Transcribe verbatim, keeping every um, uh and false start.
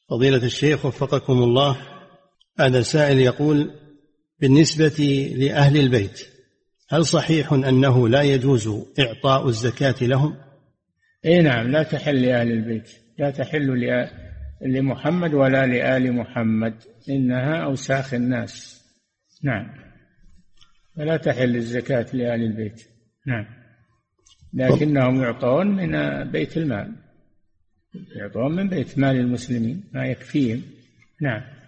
فضيلة الشيخ وفقكم الله، هذا سائل يقول: بالنسبة لأهل البيت هل صحيح أنه لا يجوز إعطاء الزكاة لهم؟ إيه نعم، لا تحل لأهل البيت، لا تحل لمحمد ولا لآل محمد، إنها أوساخ الناس. نعم، فلا تحل الزكاة لآل البيت. نعم، لكنهم يعطون من بيت المال، يعطون من بيت مال المسلمين ما يكفيهم. نعم.